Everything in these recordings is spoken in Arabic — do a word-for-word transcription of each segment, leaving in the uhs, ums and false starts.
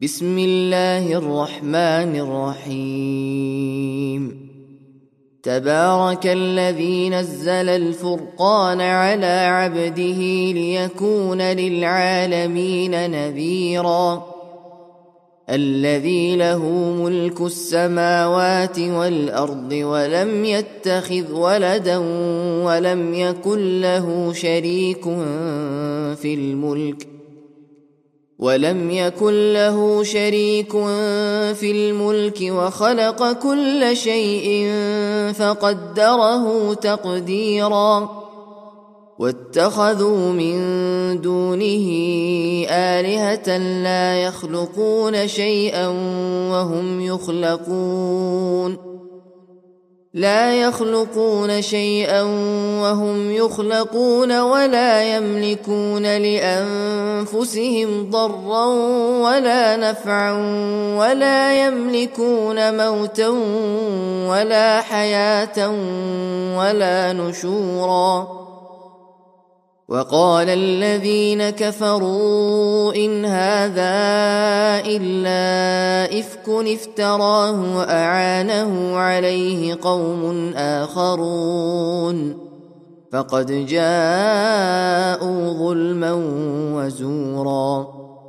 بسم الله الرحمن الرحيم. تبارك الذي نزل الفرقان على عبده ليكون للعالمين نذيرا. الذي له ملك السماوات والأرض ولم يتخذ ولدا ولم يكن له شريك في الملك ولم يكن له شريك في الملك وخلق كل شيء فقدره تقديرا. واتخذوا من دونه آلهة لا يخلقون شيئا وهم يخلقون لا يخلقون شيئا وهم يخلقون ولا يملكون لأنفسهم ضرا ولا نفعا ولا يملكون موتا ولا حياة ولا نشورا. وقال الذين كفروا إن هذا إلا إفك افتراه وأعانه عليه قوم آخرون فقد جاءوا ظلما وزورا.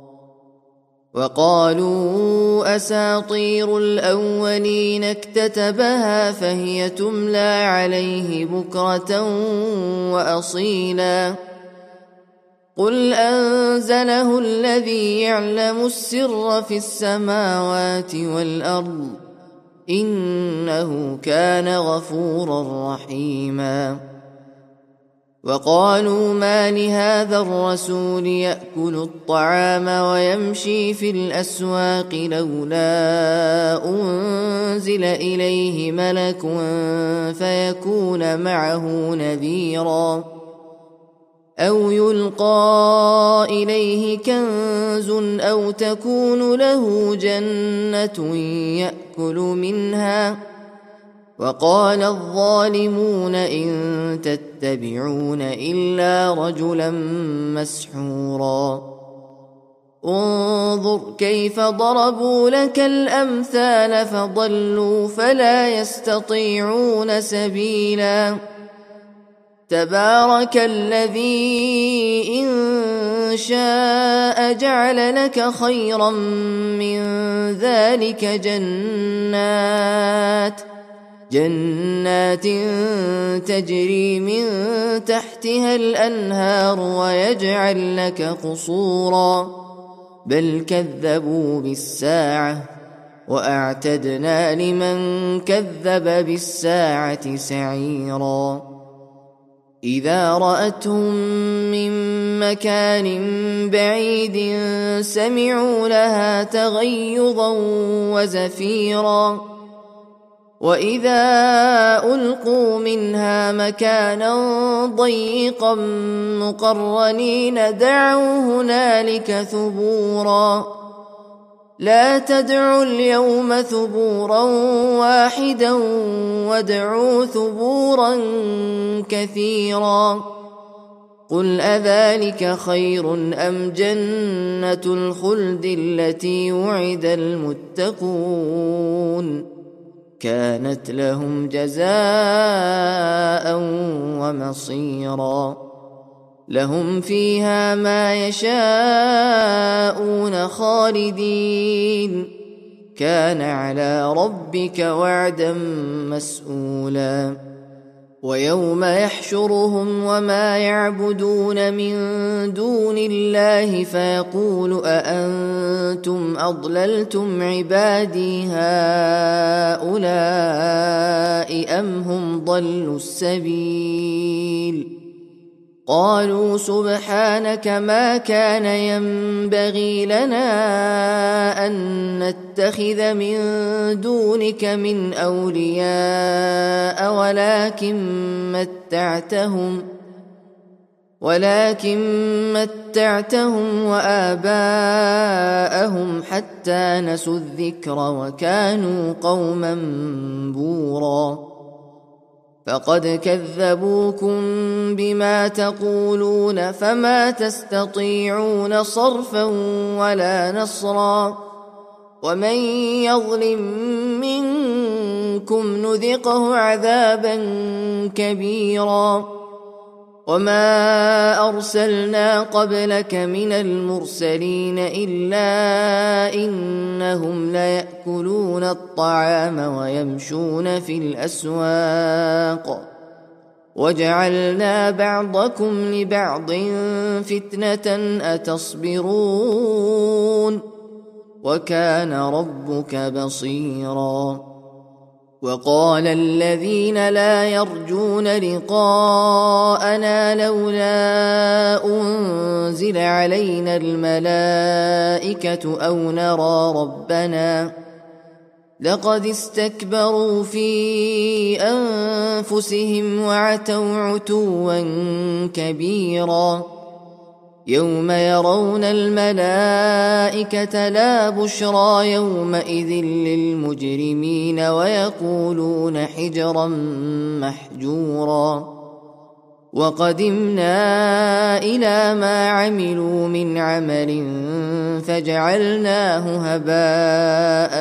وقالوا أساطير الأولين اكتتبها فهي تملى عليه بكرة وأصيلا. قل أنزله الذي يعلم السر في السماوات والأرض إنه كان غفورا رحيما. وقالوا ما لهذا الرسول يأكل الطعام ويمشي في الأسواق لولا أنزل إليه ملك فيكون معه نذيرا أو يلقى إليه كنز أو تكون له جنة يأكل منها. وقال الظالمون إن تتبعون إلا رجلا مسحورا. انظر كيف ضربوا لك الأمثال فضلوا فلا يستطيعون سبيلا. تبارك الذي إن شاء جعل لك خيرا من ذلك جنات جنات تجري من تحتها الأنهار ويجعل لك قصورا بل كذبوا بالساعة وأعتدنا لمن كذب بالساعة سعيرا. إذا رأتهم من مكان بعيد سمعوا لها تغيظا وزفيرا. وإذا ألقوا منها مكانا ضيقا مقرنين دعوا هنالك ثبورا. لا تدعوا اليوم ثبورا واحدا وادعوا ثبورا كثيرا. قل أذلك خير أم جنة الخلد التي وعد المتقون كانت لهم جزاء ومصيرا. لهم فيها ما يشاءون خالدين كان على ربك وعدا مسئولا. ويوم يحشرهم وما يعبدون من دون الله فيقول أأنتم أضللتم عبادي هؤلاء أم هم ضلوا السبيل. قالوا سبحانك ما كان ينبغي لنا أن نتخذ من دونك من أولياء ولكن متعتهم ولكن متعتهم وآباءهم حتى نسوا الذكر وكانوا قوما بورا. فقد كذبوكم بما تقولون فما تستطيعون صرفا ولا نصرا ومن يظلم منكم نذقه عذابا كبيرا وما أرسلنا قبلك من المرسلين إلا إنهم ليأكلون الطعام ويمشون في الأسواق وجعلنا بعضكم لبعض فتنة أتصبرون وكان ربك بصيرا وقال الذين لا يرجون لقاءنا لولا أنزل علينا الملائكة أو نرى ربنا لقد استكبروا في أنفسهم وعتوا عتوا كبيرا يوم يرون الملائكة لا بشرى يومئذ للمجرمين ويقولون حجرا محجورا وقدمنا إلى ما عملوا من عمل فجعلناه هباء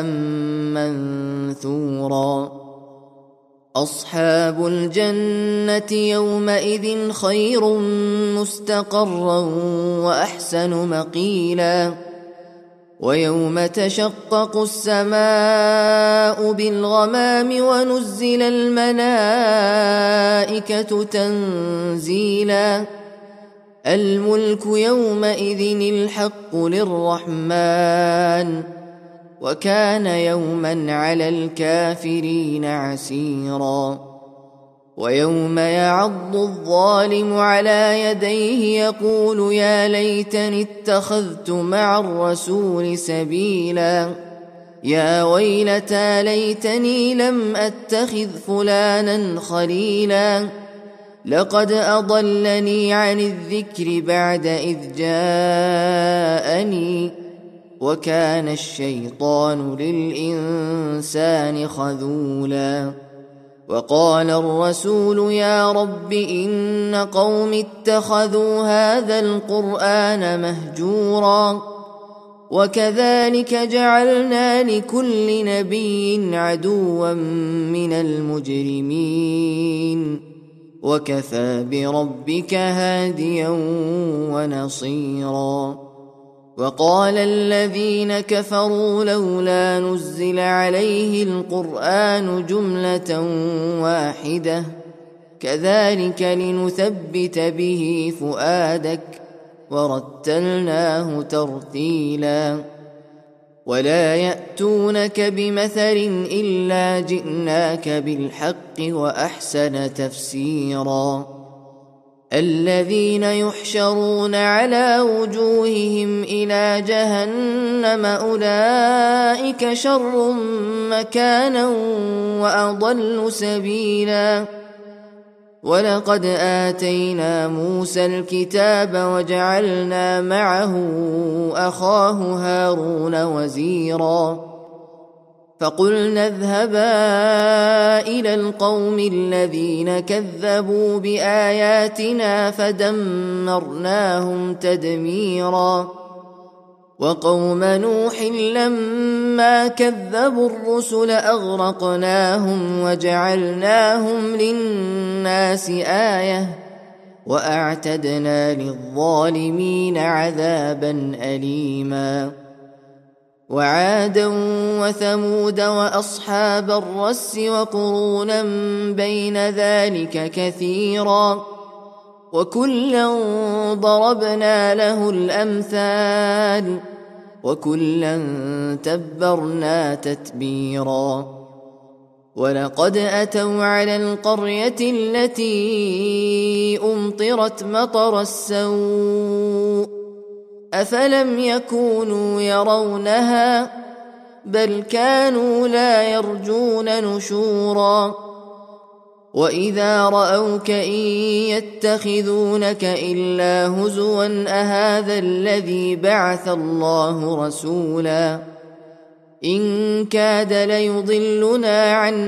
منثورا أصحاب الجنة يومئذ خير مستقرا وأحسن مقيلا ويوم تشقق السماء بالغمام ونزل الملائكة تنزيلا الملك يومئذ الحق للرحمن وكان يوما على الكافرين عسيرا ويوم يعض الظالم على يديه يقول يا ليتني اتخذت مع الرسول سبيلا يا ويلتى ليتني لم أتخذ فلانا خليلا لقد أضلني عن الذكر بعد إذ جاءني وكان الشيطان للإنسان خذولا وقال الرسول يا رب إن قوم اتخذوا هذا القرآن مهجورا وكذلك جعلنا لكل نبي عدوا من المجرمين وكفى بربك هاديا ونصيرا وقال الذين كفروا لولا نزل عليه القرآن جملة واحدة كذلك لنثبت به فؤادك ورتلناه ترتيلا ولا يأتونك بمثل إلا جئناك بالحق وأحسن تفسيرا الذين يحشرون على وجوههم إلى جهنم أولئك شر مكانا وأضل سبيلا ولقد آتينا موسى الكتاب وجعلنا معه أخاه هارون وزيرا فقلنا اذهبا إلى القوم الذين كذبوا بآياتنا فدمرناهم تدميرا وقوم نوح لما كذبوا الرسل أغرقناهم وجعلناهم للناس آية وأعتدنا للظالمين عذابا أليما وعادا وثمود وأصحاب الرس وقرونا بين ذلك كثيرا وكلا ضربنا له الأمثال وكلا تبرنا تتبيرا ولقد أتوا على القرية التي أمطرت مطر السوء أفلم يكونوا يرونها بل كانوا لا يرجون نشورا وإذا رأوك إن يتخذونك إلا هزوا أهذا الذي بعث الله رسولا إن كاد ليضلنا عن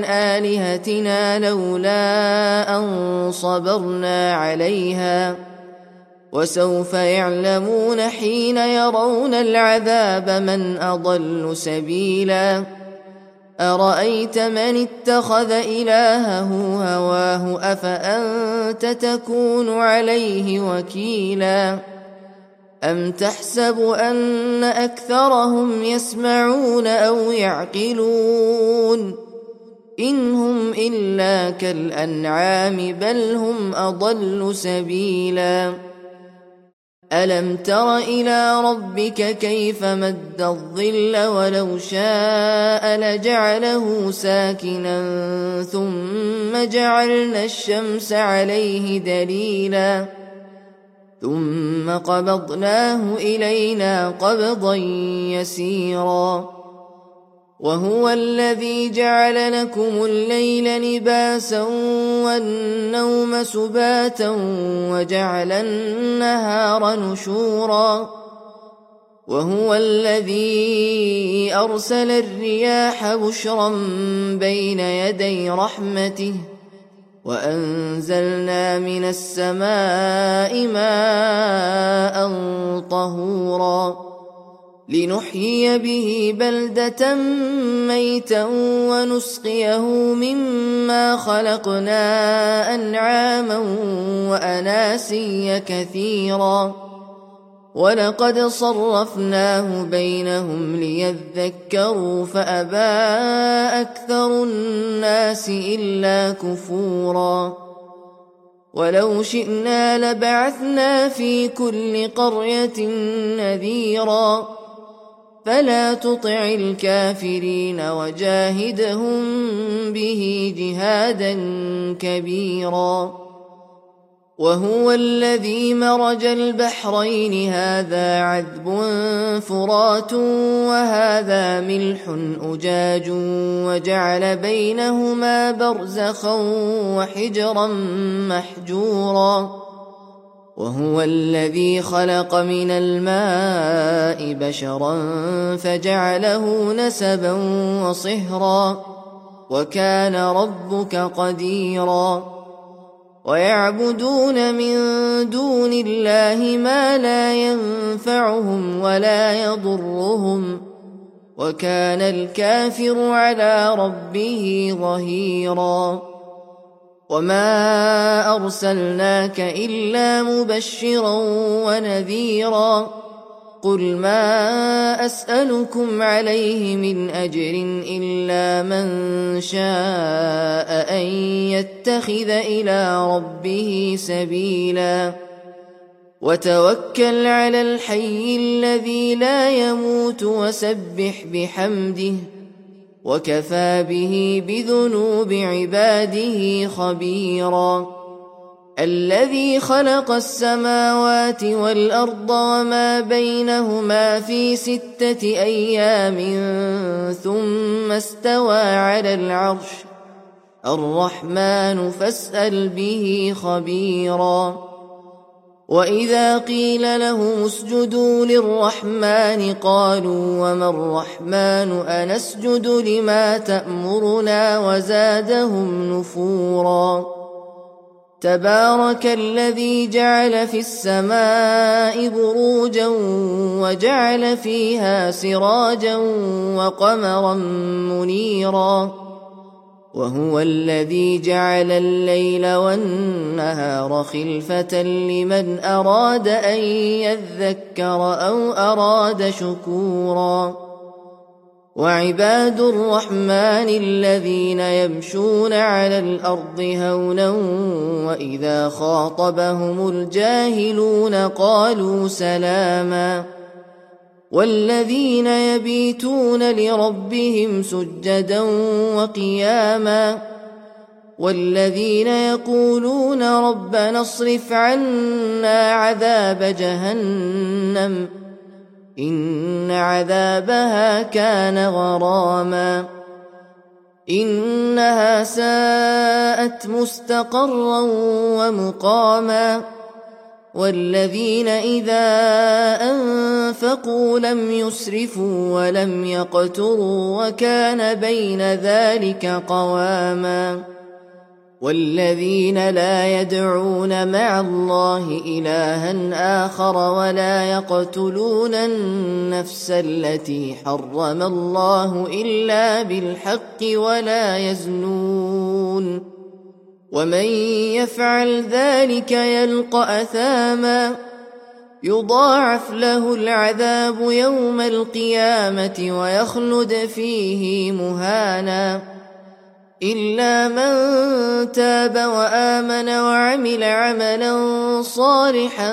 آلهتنا لولا أن صبرنا عليها وسوف يعلمون حين يرون العذاب من أضل سبيلا أرأيت من اتخذ إلهه هواه أفأنت تكون عليه وكيلا أم تحسب أن أكثرهم يسمعون أو يعقلون إن هم إلا كالأنعام بل هم أضل سبيلا ألم تر إلى ربك كيف مد الظل ولو شاء لجعله ساكنا ثم جعلنا الشمس عليه دليلا ثم قبضناه إلينا قبضا يسيرا وهو الذي جعل لكم الليل لباسا والنوم سباتا وجعل النهار نشورا وهو الذي أرسل الرياح بشرا بين يدي رحمته وأنزلنا من السماء ماء طهورا لنحيي به بلدة ميتا ونسقيه مما خلقنا أنعاما وأناسيا كثيرا ولقد صرفناه بينهم ليذكروا فأبى أكثر الناس إلا كفورا ولو شئنا لبعثنا في كل قرية نذيرا فلا تطع الكافرين وجاهدهم به جهادا كبيرا وهو الذي مرج البحرين هذا عذب فرات وهذا ملح أجاج وجعل بينهما برزخا وحجرا محجورا وهو الذي خلق من الماء بشرا فجعله نسبا وصهرا وكان ربك قديرا ويعبدون من دون الله ما لا ينفعهم ولا يضرهم وكان الكافر على ربه ظهيرا وما أرسلناك إلا مبشرا ونذيرا قل ما أسألكم عليه من أجر إلا من شاء أن يتخذ إلى ربه سبيلا وتوكل على الحي الذي لا يموت وسبح بحمده وكفى به بذنوب عباده خبيرا الذي خلق السماوات والأرض وما بينهما في ستة أيام ثم استوى على العرش الرحمن فاسأل به خبيرا وإذا قيل لهم اسجدوا للرحمن قالوا وما الرحمن أنسجد لما تأمرنا وزادهم نفورا تبارك الذي جعل في السماء بروجا وجعل فيها سراجا وقمرا منيرا وهو الذي جعل الليل والنهار خلفة لمن أراد أن يذكر أو أراد شكورا وعباد الرحمن الذين يمشون على الأرض هونا وإذا خاطبهم الجاهلون قالوا سلاما والذين يبيتون لربهم سجدا وقياما والذين يقولون ربنا اصرف عنا عذاب جهنم إن عذابها كان غراما إنها ساءت مستقرا ومقاما والذين إذا أنفقوا لم يسرفوا ولم يقتروا وكان بين ذلك قواما والذين لا يدعون مع الله إلها آخر ولا يقتلون النفس التي حرم الله إلا بالحق ولا يزنون ومن يفعل ذلك يلقى أثاما يضاعف له العذاب يوم القيامة ويخلد فيه مهانا إلا من تاب وآمن وعمل عملا صالحا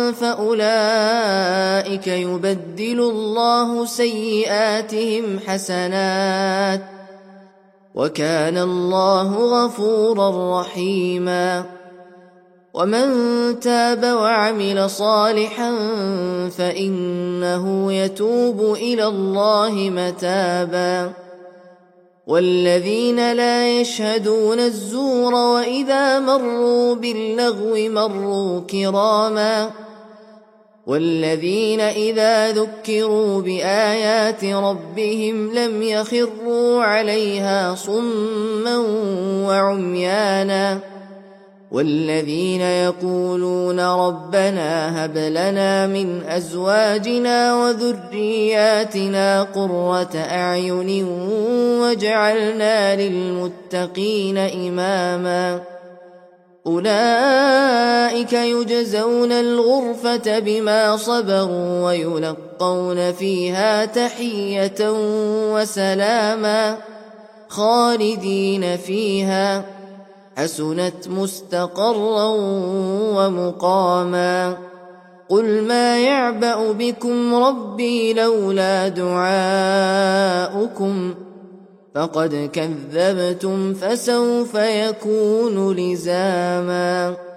فأولئك يبدل الله سيئاتهم حسنات وكان الله غفورا رحيما ومن تاب وعمل صالحا فإنه يتوب إلى الله متابا والذين لا يشهدون الزور وإذا مروا باللغو مروا كراما والذين إذا ذكروا بآيات ربهم لم يخروا عليها صما وعميانا والذين يقولون ربنا هب لنا من أزواجنا وذرياتنا قرة أعين واجعلنا للمتقين إماما أولئك يجزون الغرفة بما صبروا ويلقون فيها تحية وسلاما خالدين فيها حسنت مستقرا ومقاما قل ما يعبأ بكم ربي لولا دعاؤكم فقد كذبتم فسوف يكون لزاما